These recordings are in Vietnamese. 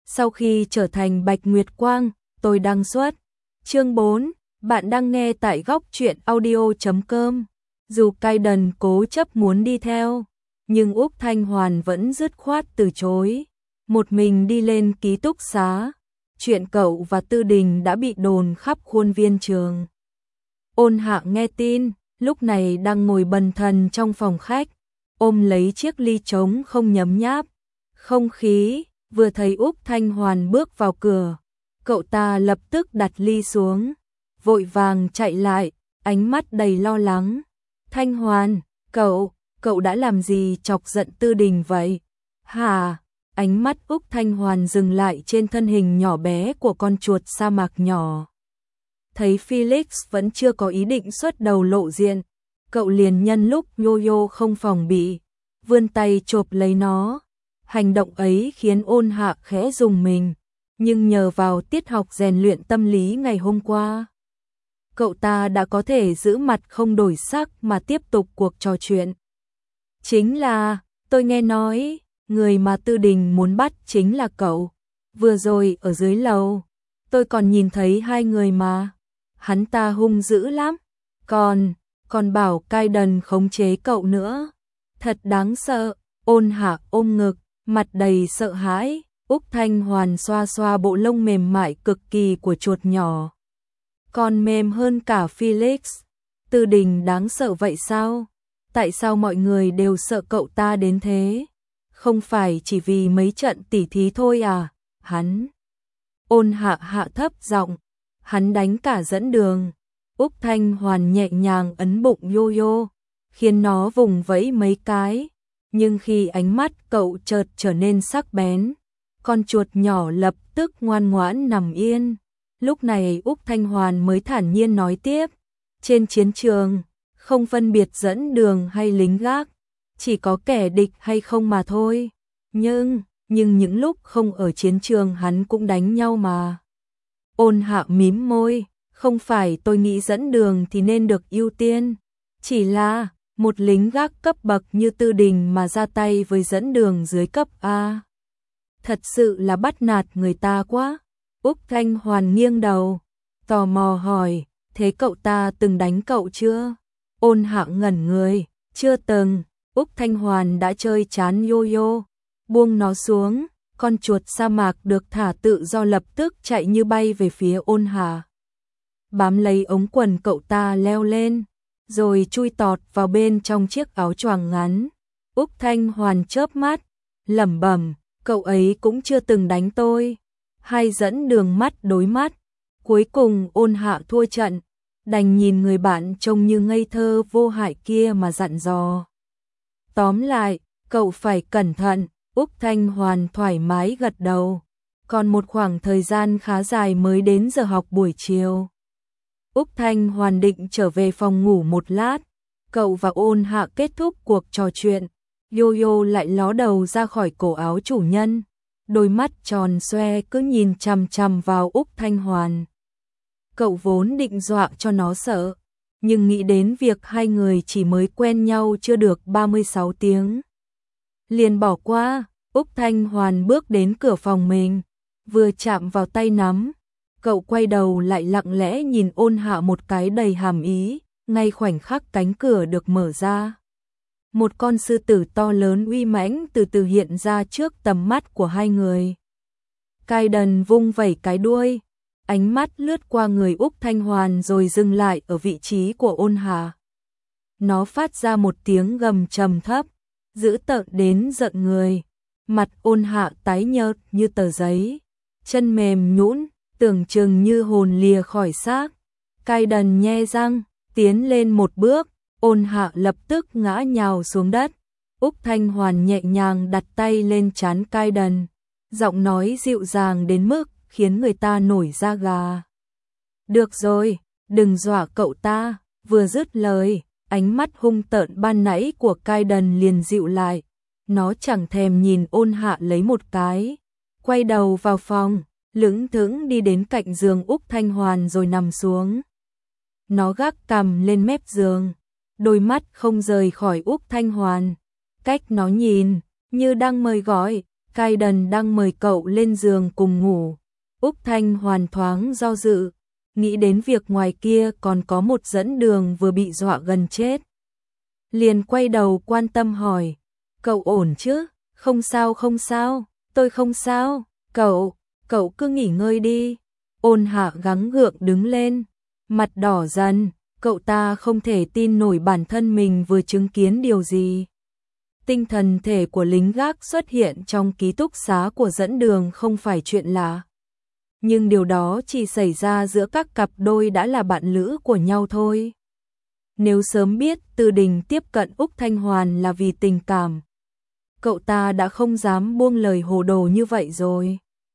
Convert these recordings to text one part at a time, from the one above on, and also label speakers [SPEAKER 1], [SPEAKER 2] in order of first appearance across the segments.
[SPEAKER 1] Sau khi trở thành Bạch Nguyệt Quang, tôi đăng xuất. Chương 4, bạn đang nghe tại góc truyện audio.com. Dù Kayden cố chấp muốn đi theo, nhưng Úc Thanh Hoàn vẫn dứt khoát từ chối. Một mình đi lên ký túc xá. Chuyện cậu và Tư Đình đã bị đồn khắp khuôn viên trường. Ôn Hạ nghe tin, lúc này đang ngồi bần thần trong phòng khách, ôm lấy chiếc ly trống không nhấm nháp. Không khí, vừa thấy Úc Thanh Hoàn bước vào cửa, cậu ta lập tức đặt ly xuống, vội vàng chạy lại, ánh mắt đầy lo lắng. Thanh Hoàn, cậu đã làm gì chọc giận Tư Đình vậy? Hả? Ánh mắt Úc Thanh Hoàn dừng lại trên thân hình nhỏ bé của con chuột sa mạc nhỏ. Thấy Felix vẫn chưa có ý định xuất đầu lộ diện, cậu liền nhân lúc Yo-Yo không phòng bị, vươn tay chộp lấy nó. Hành động ấy khiến Ôn Hạ khẽ rùng mình, nhưng nhờ vào tiết học rèn luyện tâm lý ngày hôm qua, cậu ta đã có thể giữ mặt không đổi sắc mà tiếp tục cuộc trò chuyện. Chính là, tôi nghe nói, người mà Tư Đình muốn bắt chính là cậu. Vừa rồi ở dưới lầu, tôi còn nhìn thấy hai người mà. Hắn ta hung dữ lắm, còn bảo Kayden khống chế cậu nữa. Thật đáng sợ. Ôn Hạ ôm ngực, mặt đầy sợ hãi. Úc Thanh Hoàn xoa xoa bộ lông mềm mại cực kỳ của chuột nhỏ, còn mềm hơn cả Felix. Tư Đình đáng sợ vậy sao? Tại sao mọi người đều sợ cậu ta đến thế? Không phải chỉ vì mấy trận tỉ thí thôi à? Ôn Hạ hạ thấp giọng, hắn đánh cả dẫn đường. Úc Thanh Hoàn nhẹ nhàng ấn bụng Yo-Yo, khiến nó vùng vẫy mấy cái. Nhưng khi ánh mắt cậu chợt trở nên sắc bén, con chuột nhỏ lập tức ngoan ngoãn nằm yên. Lúc này Úc Thanh Hoàn mới thản nhiên nói tiếp. Trên chiến trường, không phân biệt dẫn đường hay lính gác, chỉ có kẻ địch hay không mà thôi. Nhưng những lúc không ở chiến trường hắn cũng đánh nhau mà. Ôn Hạ mím môi, không phải tôi nghĩ dẫn đường thì nên được ưu tiên. Chỉ là, một lính gác cấp bậc như Tư Đình mà ra tay với dẫn đường dưới cấp A. Thật sự là bắt nạt người ta quá. Úc Thanh Hoàn nghiêng đầu, tò mò hỏi, thế cậu ta từng đánh cậu chưa? Ôn Hạ ngẩn người, chưa từng. Úc Thanh Hoàn đã chơi chán Yo-Yo, buông nó xuống, con chuột sa mạc được thả tự do lập tức chạy như bay về phía Ôn Hạ. Bám lấy ống quần cậu ta leo lên, rồi chui tọt vào bên trong chiếc áo choàng ngắn. Úc Thanh Hoàn chớp mắt, lẩm bẩm, cậu ấy cũng chưa từng đánh tôi. Hai dẫn đường mắt đối mắt, cuối cùng Ôn Hạ thua trận, đành nhìn người bạn trông như ngây thơ vô hại kia mà dặn dò. Tóm lại, cậu phải cẩn thận. Úc Thanh Hoàn thoải mái gật đầu. Còn một khoảng thời gian khá dài mới đến giờ học buổi chiều. Úc Thanh Hoàn định trở về phòng ngủ một lát. Cậu và Ôn Hạ kết thúc cuộc trò chuyện. Yo-Yo lại ló đầu ra khỏi cổ áo chủ nhân. Đôi mắt tròn xoe cứ nhìn chằm chằm vào Úc Thanh Hoàn. Cậu vốn định dọa cho nó sợ, nhưng nghĩ đến việc hai người chỉ mới quen nhau chưa được 36 tiếng, liền bỏ qua. Úc Thanh Hoàn bước đến cửa phòng mình, vừa chạm vào tay nắm, cậu quay đầu lại lặng lẽ nhìn Ôn Hạ một cái đầy hàm ý. Ngay khoảnh khắc cánh cửa được mở ra, một con sư tử to lớn uy mãnh từ từ hiện ra trước tầm mắt của hai người. Kayden vung vẩy cái đuôi, ánh mắt lướt qua người Úc Thanh Hoàn rồi dừng lại ở vị trí của Ôn Hạ. Nó phát ra một tiếng gầm trầm thấp, dữ tợn đến giận người. Mặt Ôn Hạ tái nhợt như tờ giấy, chân mềm nhũn, tưởng chừng như hồn lìa khỏi xác. Kayden nhe răng, tiến lên một bước, Ôn Hạ lập tức ngã nhào xuống đất. Úc Thanh Hoàn nhẹ nhàng đặt tay lên trán Kayden, giọng nói dịu dàng đến mức khiến người ta nổi da gà. Được rồi, đừng dọa cậu ta. Vừa dứt lời, ánh mắt hung tợn ban nãy của Kayden liền dịu lại. Nó chẳng thèm nhìn Ôn Hạ lấy một cái, quay đầu vào phòng, lững thững đi đến cạnh giường Úc Thanh Hoàn rồi nằm xuống. Nó gác cằm lên mép giường, đôi mắt không rời khỏi Úc Thanh Hoàn. Cách nó nhìn, như đang mời gọi, Kaiden đang mời cậu lên giường cùng ngủ. Úc Thanh Hoàn thoáng do dự, nghĩ đến việc ngoài kia còn có một dẫn đường vừa bị dọa gần chết. Liền quay đầu quan tâm hỏi, cậu ổn chứ? Không sao không sao, tôi không sao, cậu cứ nghỉ ngơi đi. Ôn Hạ gắng gượng đứng lên, mặt đỏ dần, cậu ta không thể tin nổi bản thân mình vừa chứng kiến điều gì. Tinh thần thể của lính gác xuất hiện trong ký túc xá của dẫn đường không phải chuyện lạ. Nhưng điều đó chỉ xảy ra giữa các cặp đôi đã là bạn lữ của nhau thôi. Nếu sớm biết Tư Đình tiếp cận Úc Thanh Hoàn là vì tình cảm, cậu ta đã không dám buông lời hồ đồ như vậy rồi.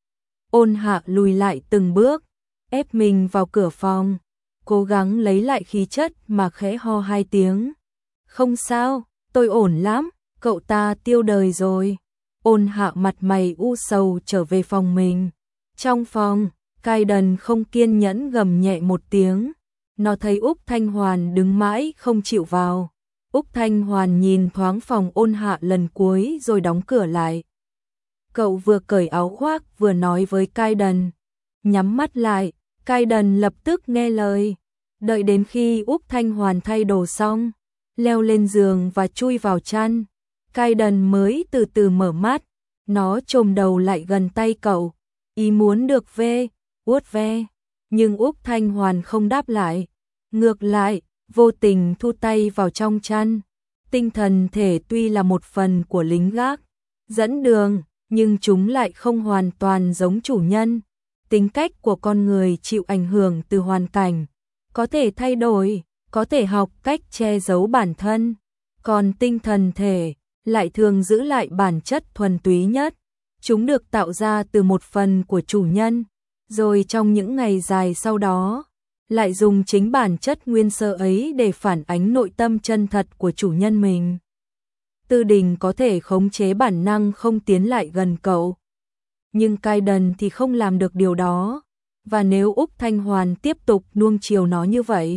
[SPEAKER 1] Ôn Hạ lùi lại từng bước, ép mình vào cửa phòng, cố gắng lấy lại khí chất mà khẽ ho 2 tiếng. Không sao, tôi ổn lắm, cậu ta tiêu đời rồi. Ôn Hạ mặt mày u sầu trở về phòng mình. Trong phòng, Kaiden không kiên nhẫn gầm nhẹ một tiếng. Nó thấy Úc Thanh Hoàn đứng mãi không chịu vào. Úc Thanh Hoàn nhìn thoáng phòng Ôn Hạ lần cuối rồi đóng cửa lại. Cậu vừa cởi áo khoác vừa nói với Kaiden. Nhắm mắt lại, Kaiden lập tức nghe lời. Đợi đến khi Úc Thanh Hoàn thay đồ xong, leo lên giường và chui vào chăn, Kaiden mới từ từ mở mắt. Nó chồm đầu lại gần tay cậu, ý muốn được vuốt ve, nhưng Úc Thanh Hoàn không đáp lại. Ngược lại, vô tình thu tay vào trong chăn. Tinh thần thể tuy là một phần của lính gác, dẫn đường, nhưng chúng lại không hoàn toàn giống chủ nhân. Tính cách của con người chịu ảnh hưởng từ hoàn cảnh, có thể thay đổi, có thể học cách che giấu bản thân. Còn tinh thần thể lại thường giữ lại bản chất thuần túy nhất. Chúng được tạo ra từ một phần của chủ nhân, rồi trong những ngày dài sau đó, lại dùng chính bản chất nguyên sơ ấy để phản ánh nội tâm chân thật của chủ nhân mình. Tư Đình có thể khống chế bản năng không tiến lại gần cậu, nhưng Kaiden thì không làm được điều đó, và nếu Úc Thanh Hoàn tiếp tục nuông chiều nó như vậy,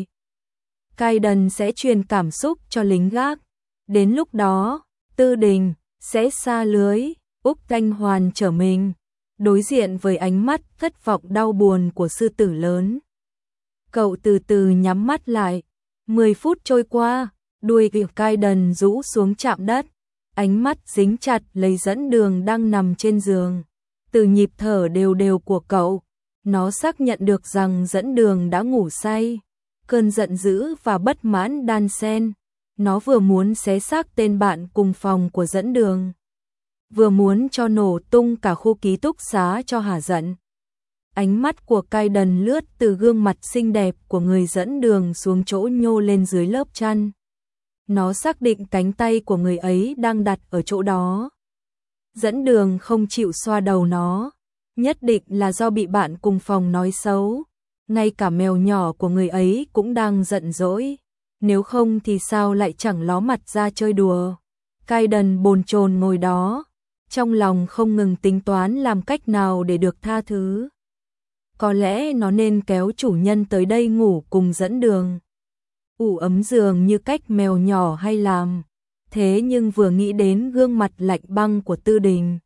[SPEAKER 1] Kaiden sẽ truyền cảm xúc cho lính gác. Đến lúc đó, Tư Đình sẽ sa lưới. Úc Thanh Hoàn trở mình, đối diện với ánh mắt thất vọng đau buồn của sư tử lớn. Cậu từ từ nhắm mắt lại. 10 phút trôi qua, đuôi của Kaiden rũ xuống chạm đất, ánh mắt dính chặt lấy dẫn đường đang nằm trên giường. Từ nhịp thở đều đều của cậu, nó xác nhận được rằng dẫn đường đã ngủ say. Cơn giận dữ và bất mãn đan xen, nó vừa muốn xé xác tên bạn cùng phòng của dẫn đường, vừa muốn cho nổ tung cả khu ký túc xá cho hả giận. Ánh mắt của Kaiden lướt từ gương mặt xinh đẹp của người dẫn đường xuống chỗ nhô lên dưới lớp chăn. Nó xác định cánh tay của người ấy đang đặt ở chỗ đó. Dẫn đường không chịu xoa đầu nó, nhất định là do bị bạn cùng phòng nói xấu. Ngay cả mèo nhỏ của người ấy cũng đang giận dỗi, nếu không thì sao lại chẳng ló mặt ra chơi đùa. Kaiden bồn chồn ngồi đó, trong lòng không ngừng tính toán làm cách nào để được tha thứ. Có lẽ nó nên kéo chủ nhân tới đây ngủ cùng dẫn đường, ủ ấm giường như cách mèo nhỏ hay làm. Thế nhưng vừa nghĩ đến gương mặt lạnh băng của Tư Đình,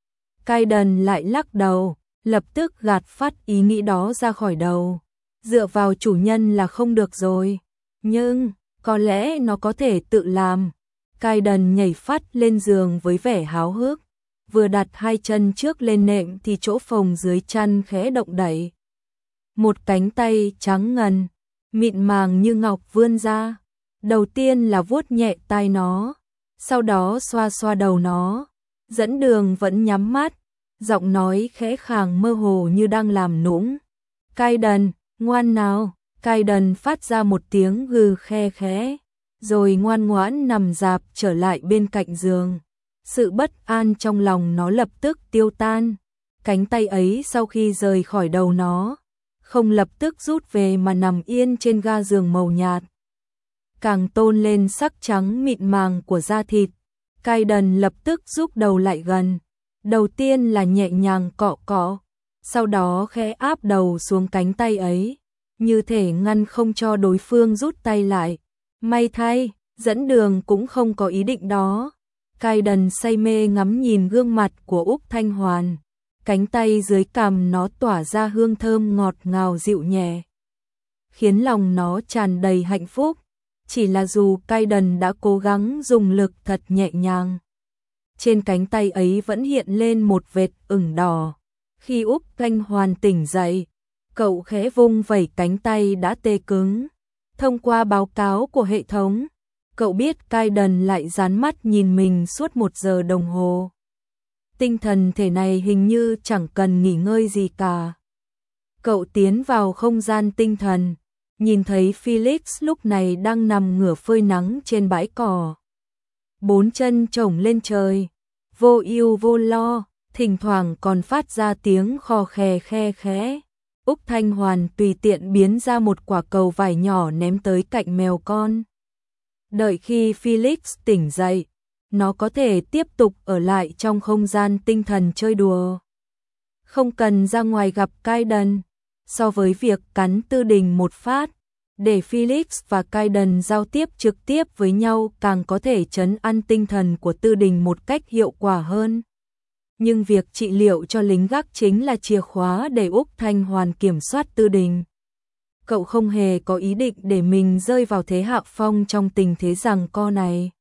[SPEAKER 1] Kaiden lại lắc đầu, lập tức gạt phát ý nghĩ đó ra khỏi đầu. Dựa vào chủ nhân là không được rồi, nhưng có lẽ nó có thể tự làm. Kaiden nhảy phát lên giường với vẻ háo hức, vừa đặt 2 chân trước lên nệm thì chỗ phồng dưới chăn khẽ động đẩy. Một cánh tay trắng ngần, mịn màng như ngọc vươn ra. Đầu tiên là vuốt nhẹ tai nó, sau đó xoa xoa đầu nó. Dẫn đường vẫn nhắm mắt, giọng nói khẽ khàng mơ hồ như đang làm nũng. Kaiden, ngoan nào. Kaiden phát ra một tiếng gừ khe khẽ, rồi ngoan ngoãn nằm rạp trở lại bên cạnh giường. Sự bất an trong lòng nó lập tức tiêu tan. Cánh tay ấy sau khi rời khỏi đầu nó, không lập tức rút về mà nằm yên trên ga giường màu nhạt, càng tôn lên sắc trắng mịn màng của da thịt. Kaiden lập tức rút đầu lại gần, đầu tiên là nhẹ nhàng cọ cọ, sau đó khẽ áp đầu xuống cánh tay ấy, như thể ngăn không cho đối phương rút tay lại. May thay, dẫn đường cũng không có ý định đó. Cai Đần say mê ngắm nhìn gương mặt của Úc Thanh Hoàn, cánh tay dưới cằm nó tỏa ra hương thơm ngọt ngào dịu nhẹ, khiến lòng nó tràn đầy hạnh phúc. Chỉ là dù Cai Đần đã cố gắng dùng lực thật nhẹ nhàng, trên cánh tay ấy vẫn hiện lên một vệt ửng đỏ. Khi Úc Thanh Hoàn tỉnh dậy, cậu khẽ vung vẩy cánh tay đã tê cứng. Thông qua báo cáo của hệ thống, cậu biết Cai Đần lại dán mắt nhìn mình suốt 1 giờ đồng hồ. Tinh thần thể này hình như chẳng cần nghỉ ngơi gì cả. Cậu tiến vào không gian tinh thần, nhìn thấy Felix lúc này đang nằm ngửa phơi nắng trên bãi cỏ. 4 chân chổng lên trời, vô ưu vô lo, thỉnh thoảng còn phát ra tiếng khò khè khe khẽ. Úc Thanh Hoàn tùy tiện biến ra một quả cầu vải nhỏ ném tới cạnh mèo con. Đợi khi Felix tỉnh dậy, nó có thể tiếp tục ở lại trong không gian tinh thần chơi đùa, không cần ra ngoài gặp Cai Đần. So với việc cắn Tư Đình một phát, để Felix và Cai Đần giao tiếp trực tiếp với nhau càng có thể trấn an tinh thần của Tư Đình một cách hiệu quả hơn. Nhưng việc trị liệu cho lính gác chính là chìa khóa để Úc Thanh Hoàn kiểm soát Tư Đình. Cậu không hề có ý định để mình rơi vào thế hạ phong trong tình thế giằng co này.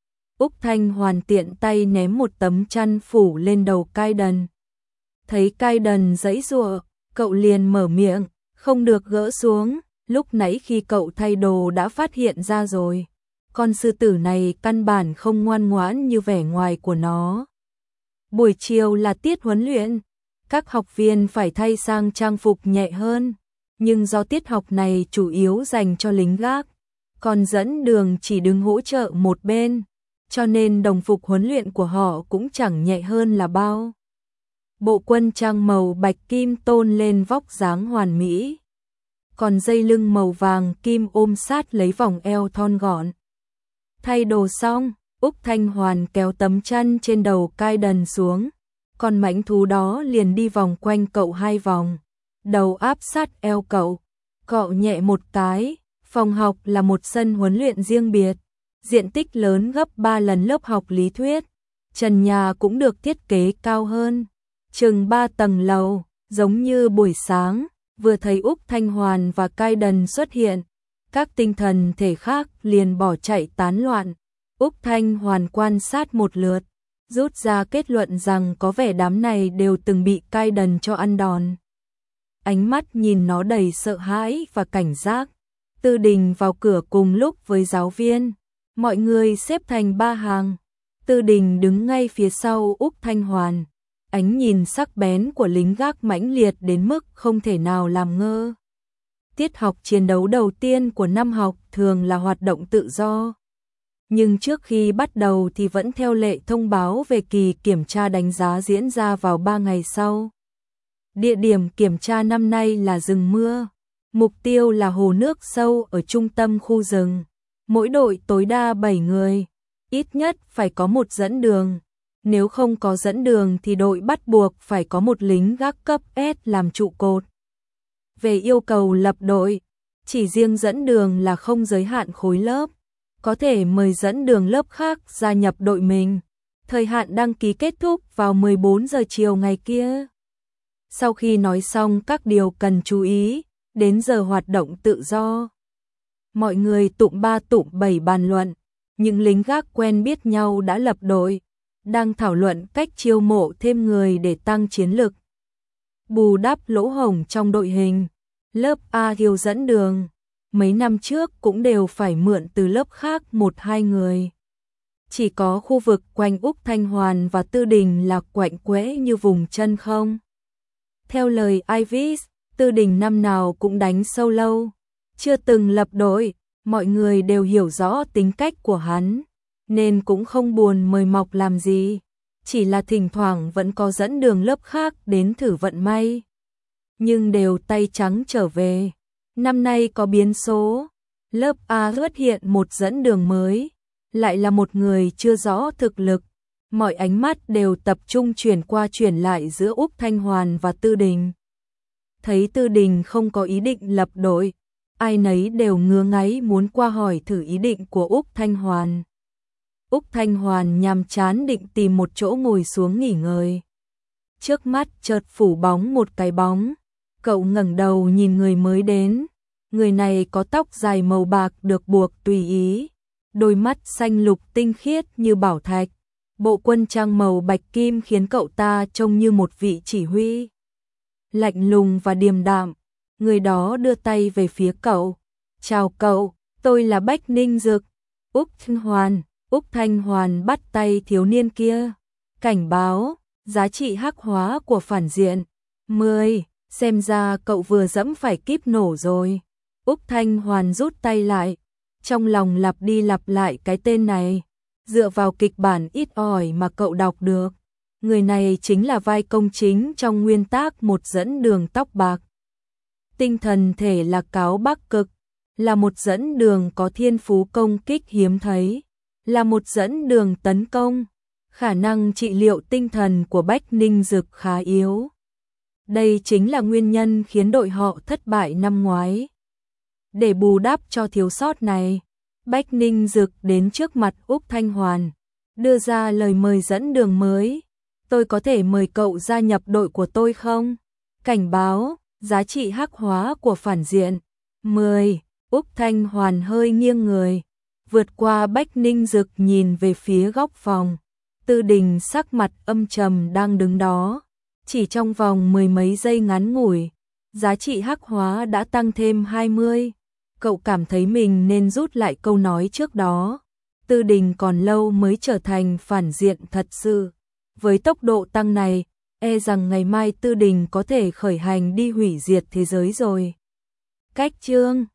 [SPEAKER 1] Úc Thanh Hoàn tiện tay ném một tấm chăn phủ lên đầu Cai Đần. Thấy Cai Đần giãy giụa, cậu liền mở miệng, không được gỡ xuống. Lúc nãy khi cậu thay đồ đã phát hiện ra rồi. Con sư tử này căn bản không ngoan ngoãn như vẻ ngoài của nó. Buổi chiều là tiết huấn luyện, các học viên phải thay sang trang phục nhẹ hơn. Nhưng do tiết học này chủ yếu dành cho lính gác, còn dẫn đường chỉ đứng hỗ trợ một bên, cho nên đồng phục huấn luyện của họ cũng chẳng nhẹ hơn là bao. Bộ quân trang màu bạch kim tôn lên vóc dáng hoàn mỹ, còn dây lưng màu vàng kim ôm sát lấy vòng eo thon gọn. Thay đồ xong, Úc Thanh Hoàn kéo tấm chăn trên đầu Cai Đần xuống, con mãnh thú đó liền đi vòng quanh cậu 2 vòng, đầu áp sát eo cậu, cọ nhẹ một cái. Phòng học là một sân huấn luyện riêng biệt, diện tích lớn gấp 3 lần lớp học lý thuyết, trần nhà cũng được thiết kế cao hơn, chừng 3 tầng lầu, giống như buổi sáng. Vừa thấy Úc Thanh Hoàn và Cai Đần xuất hiện, các tinh thần thể khác liền bỏ chạy tán loạn. Úc Thanh Hoàn quan sát một lượt, rút ra kết luận rằng có vẻ đám này đều từng bị Cai Đần cho ăn đòn. Ánh mắt nhìn nó đầy sợ hãi và cảnh giác. Tư Đình vào cửa cùng lúc với giáo viên, mọi người xếp thành 3 hàng. Tư Đình đứng ngay phía sau Úc Thanh Hoàn. Ánh nhìn sắc bén của lính gác mãnh liệt đến mức không thể nào làm ngơ. Tiết học chiến đấu đầu tiên của năm học thường là hoạt động tự do. Nhưng trước khi bắt đầu thì vẫn theo lệ thông báo về kỳ kiểm tra đánh giá diễn ra vào 3 ngày sau. Địa điểm kiểm tra năm nay là rừng mưa. Mục tiêu là hồ nước sâu ở trung tâm khu rừng. Mỗi đội tối đa 7 người. Ít nhất phải có một dẫn đường. Nếu không có dẫn đường thì đội bắt buộc phải có một lính gác cấp S làm trụ cột. Về yêu cầu lập đội, chỉ riêng dẫn đường là không giới hạn khối lớp, có thể mời dẫn đường lớp khác gia nhập đội mình. Thời hạn đăng ký kết thúc vào 14 giờ chiều ngày kia. Sau khi nói xong các điều cần chú ý, đến giờ hoạt động tự do. Mọi người tụm 3 tụm 7 bàn luận, những lính gác quen biết nhau đã lập đội, đang thảo luận cách chiêu mộ thêm người để tăng chiến lực, bù đắp lỗ hổng trong đội hình. Lớp A Hiếu dẫn đường, mấy năm trước cũng đều phải mượn từ lớp khác 1-2 người. Chỉ có khu vực quanh Úc Thanh Hoàn và Tư Đình là quạnh quẽ như vùng chân không. Theo lời Ivis, Tư Đình năm nào cũng đánh solo, chưa từng lập đội, mọi người đều hiểu rõ tính cách của hắn, nên cũng không buồn mời mọc làm gì, chỉ là thỉnh thoảng vẫn có dẫn đường lớp khác đến thử vận may. Nhưng đều tay trắng trở về. Năm nay có biến số, lớp A xuất hiện một dẫn đường mới, lại là một người chưa rõ thực lực. Mọi ánh mắt đều tập trung chuyển qua chuyển lại giữa Úc Thanh Hoàn và Tư Đình. Thấy Tư Đình không có ý định lập đội, ai nấy đều ngứa ngáy muốn qua hỏi thử ý định của Úc Thanh Hoàn. Úc Thanh Hoàn nhàm chán định tìm một chỗ ngồi xuống nghỉ ngơi. Trước mắt chợt phủ bóng một cái bóng. Cậu ngẩng đầu nhìn người mới đến. Người này có tóc dài màu bạc được buộc tùy ý. Đôi mắt xanh lục tinh khiết như bảo thạch. Bộ quân trang màu bạch kim khiến cậu ta trông như một vị chỉ huy. Lạnh lùng và điềm đạm. Người đó đưa tay về phía cậu. Chào cậu, tôi là Bách Ninh Dực. Úc Thanh Hoàn bắt tay thiếu niên kia. Cảnh báo, giá trị hắc hóa của phản diện. 10, xem ra cậu vừa dẫm phải kíp nổ rồi. Úc Thanh Hoàn rút tay lại. Trong lòng lặp đi lặp lại cái tên này. Dựa vào kịch bản ít ỏi mà cậu đọc được. Người này chính là vai công chính trong nguyên tác một dẫn đường tóc bạc. Tinh thần thể là cáo bắc cực. Là một dẫn đường có thiên phú công kích hiếm thấy. Là một dẫn đường tấn công. Khả năng trị liệu tinh thần của Bách Ninh Dực khá yếu. Đây chính là nguyên nhân khiến đội họ thất bại năm ngoái. Để bù đắp cho thiếu sót này, Bách Ninh Dực đến trước mặt Úc Thanh Hoàn, đưa ra lời mời dẫn đường mới. Tôi có thể mời cậu gia nhập đội của tôi không? Cảnh báo, giá trị hắc hóa của phản diện. 10, Úc Thanh Hoàn hơi nghiêng người, vượt qua Bách Ninh Dực nhìn về phía góc phòng. Tư Đình sắc mặt âm trầm đang đứng đó. Chỉ trong vòng mười mấy giây ngắn ngủi, giá trị hắc hóa đã tăng thêm 20. Cậu cảm thấy mình nên rút lại câu nói trước đó. Tư Đình còn lâu mới trở thành phản diện thật sự. Với tốc độ tăng này, e rằng ngày mai Tư Đình có thể khởi hành đi hủy diệt thế giới rồi. Cách chương